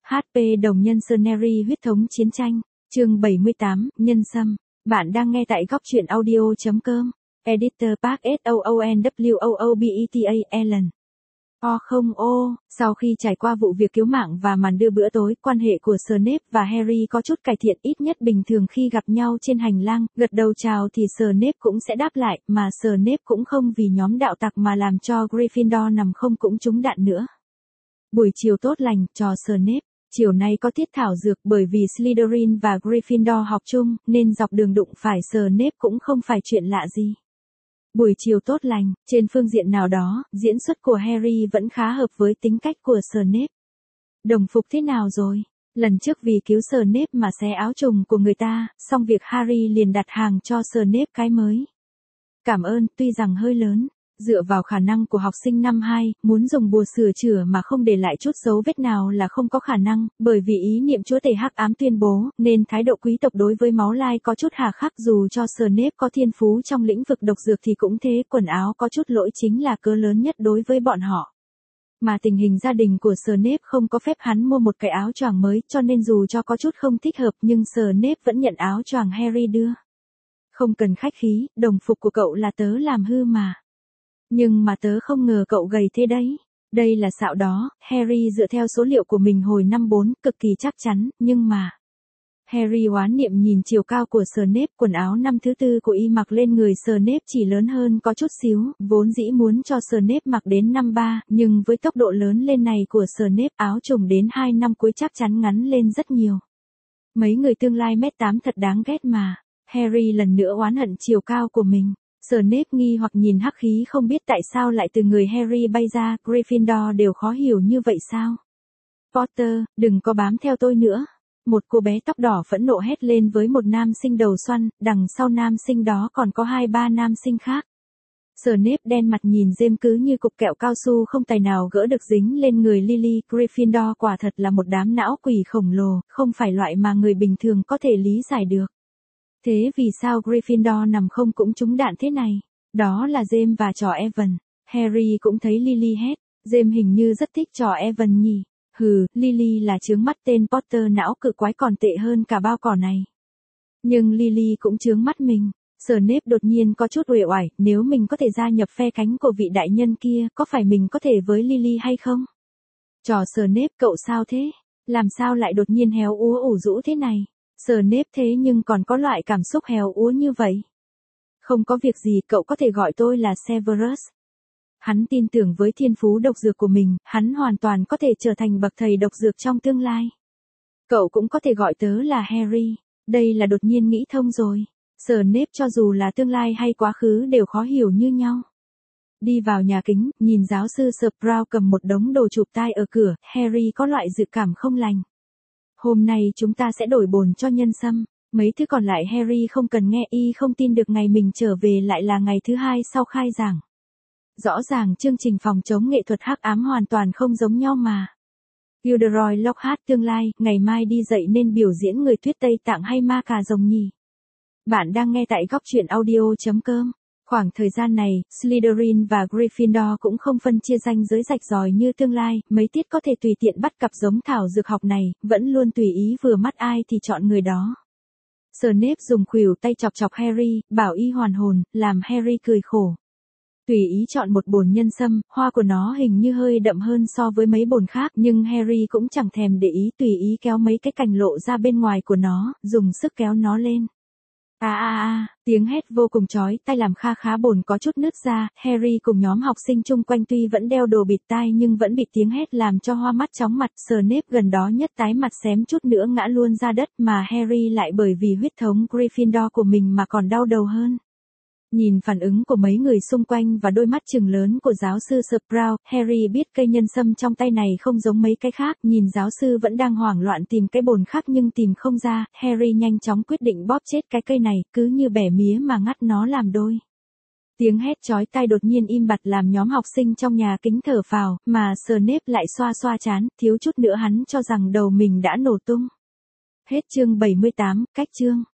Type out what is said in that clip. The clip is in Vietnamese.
HP đồng nhân Scenery huyết thống chiến tranh, chương 78, nhân xâm. Bạn đang nghe tại góc truyện audio.com. Editor Park SOONWOOBETA Ellen. Sau khi trải qua vụ việc cứu mạng và màn đưa bữa tối, quan hệ của Snape và Harry có chút cải thiện, ít nhất bình thường khi gặp nhau trên hành lang, gật đầu chào thì Snape cũng sẽ đáp lại, mà Snape cũng không vì nhóm đạo tặc mà làm cho Gryffindor nằm không cũng trúng đạn nữa. Buổi chiều tốt lành, trò Snape. Chiều nay có tiết thảo dược, bởi vì Slytherin và Gryffindor học chung, nên dọc đường đụng phải Snape cũng không phải chuyện lạ gì. Buổi chiều tốt lành, trên phương diện nào đó, diễn xuất của Harry vẫn khá hợp với tính cách của Snape. Đồng phục thế nào rồi? Lần trước vì cứu Snape mà xé áo trùng của người ta, xong việc Harry liền đặt hàng cho Snape cái mới. Cảm ơn, tuy rằng hơi lớn. Dựa vào khả năng của học sinh năm 2, muốn dùng bùa sửa chữa mà không để lại chút dấu vết nào là không có khả năng, bởi vì ý niệm chúa tể hắc ám tuyên bố, nên thái độ quý tộc đối với máu lai có chút hà khắc. Dù cho Snape có thiên phú trong lĩnh vực độc dược thì cũng thế, quần áo có chút lỗi chính là cớ lớn nhất đối với bọn họ. Mà tình hình gia đình của Snape không có phép hắn mua một cái áo choàng mới, cho nên dù cho có chút không thích hợp nhưng Snape vẫn nhận áo choàng Harry đưa. Không cần khách khí, đồng phục của cậu là tớ làm hư mà. Nhưng mà tớ không ngờ cậu gầy thế đấy. Đây là xạo đó, Harry dựa theo số liệu của mình hồi năm 4, cực kỳ chắc chắn, nhưng mà... Harry oán niệm nhìn chiều cao của Snape, quần áo năm thứ 4 của y mặc lên người Snape chỉ lớn hơn có chút xíu, vốn dĩ muốn cho Snape mặc đến năm 3, nhưng với tốc độ lớn lên này của Snape, áo trùng đến 2 năm cuối chắc chắn ngắn lên rất nhiều. Mấy người tương lai 1m8 thật đáng ghét mà. Harry lần nữa oán hận chiều cao của mình. Snape nghi hoặc nhìn hắc khí không biết tại sao lại từ người Harry bay ra, Gryffindor đều khó hiểu như vậy sao? Potter, đừng có bám theo tôi nữa. Một cô bé tóc đỏ phẫn nộ hét lên với một nam sinh đầu xoăn, đằng sau nam sinh đó còn có 2-3 nam sinh khác. Snape đen mặt nhìn James cứ như cục kẹo cao su không tài nào gỡ được dính lên người Lily. Gryffindor quả thật là một đám não quỷ khổng lồ, không phải loại mà người bình thường có thể lý giải được. Thế vì sao Gryffindor nằm không cũng trúng đạn thế này? Đó là James và trò Evan. Harry cũng thấy Lily hét. James hình như rất thích trò Evan nhỉ? Hừ, Lily là chướng mắt, tên Potter não cự quái còn tệ hơn cả bao cỏ này. Nhưng Lily cũng chướng mắt mình. Snape đột nhiên có chút uể oải, nếu mình có thể gia nhập phe cánh của vị đại nhân kia, có phải mình có thể với Lily hay không? Trò Snape, cậu sao thế? Làm sao lại đột nhiên héo úa ủ rũ thế này? Snape thế nhưng còn có loại cảm xúc héo úa như vậy. Không có việc gì, cậu có thể gọi tôi là Severus. Hắn tin tưởng với thiên phú độc dược của mình, hắn hoàn toàn có thể trở thành bậc thầy độc dược trong tương lai. Cậu cũng có thể gọi tớ là Harry. Đây là đột nhiên nghĩ thông rồi. Snape cho dù là tương lai hay quá khứ đều khó hiểu như nhau. Đi vào nhà kính, nhìn giáo sư Sprout cầm một đống đồ chụp tai ở cửa, Harry có loại dự cảm không lành. Hôm nay chúng ta sẽ đổi bồn cho nhân xâm. Mấy thứ còn lại Harry không cần nghe, y không tin được ngày mình trở về lại là ngày thứ 2 sau khai giảng. Rõ ràng chương trình phòng chống nghệ thuật hắc ám hoàn toàn không giống nhau mà. Gilderoy Lockhart tương lai, ngày mai đi dạy nên biểu diễn người tuyết Tây Tạng hay ma cà rồng nhỉ? Bạn đang nghe tại góc truyện audio.com. Khoảng thời gian này, Slytherin và Gryffindor cũng không phân chia ranh giới rạch ròi như tương lai, mấy tiết có thể tùy tiện bắt cặp giống thảo dược học này, vẫn luôn tùy ý vừa mắt ai thì chọn người đó. Snape dùng khuỷu tay chọc chọc Harry, bảo y hoàn hồn, làm Harry cười khổ. Tùy ý chọn một bồn nhân sâm, hoa của nó hình như hơi đậm hơn so với mấy bồn khác, nhưng Harry cũng chẳng thèm để ý, tùy ý kéo mấy cái cành lộ ra bên ngoài của nó, dùng sức kéo nó lên. Tiếng hét vô cùng chói tai làm kha khá bồn có chút nứt ra. Harry cùng nhóm học sinh chung quanh tuy vẫn đeo đồ bịt tai nhưng vẫn bị tiếng hét làm cho hoa mắt chóng mặt. Snape gần đó nhất tái mặt xém chút nữa ngã luôn ra đất, mà Harry lại bởi vì huyết thống Gryffindor của mình mà còn đau đầu hơn. Nhìn phản ứng của mấy người xung quanh và đôi mắt trừng lớn của giáo sư Sprout, Harry biết cây nhân sâm trong tay này không giống mấy cái khác. Nhìn giáo sư vẫn đang hoảng loạn tìm cái bồn khác nhưng tìm không ra, Harry nhanh chóng quyết định bóp chết cái cây này, cứ như bẻ mía mà ngắt nó làm đôi. Tiếng hét chói tai đột nhiên im bặt làm nhóm học sinh trong nhà kính thở phào, mà Snape lại xoa xoa trán, thiếu chút nữa hắn cho rằng đầu mình đã nổ tung. Hết chương 78, cách chương.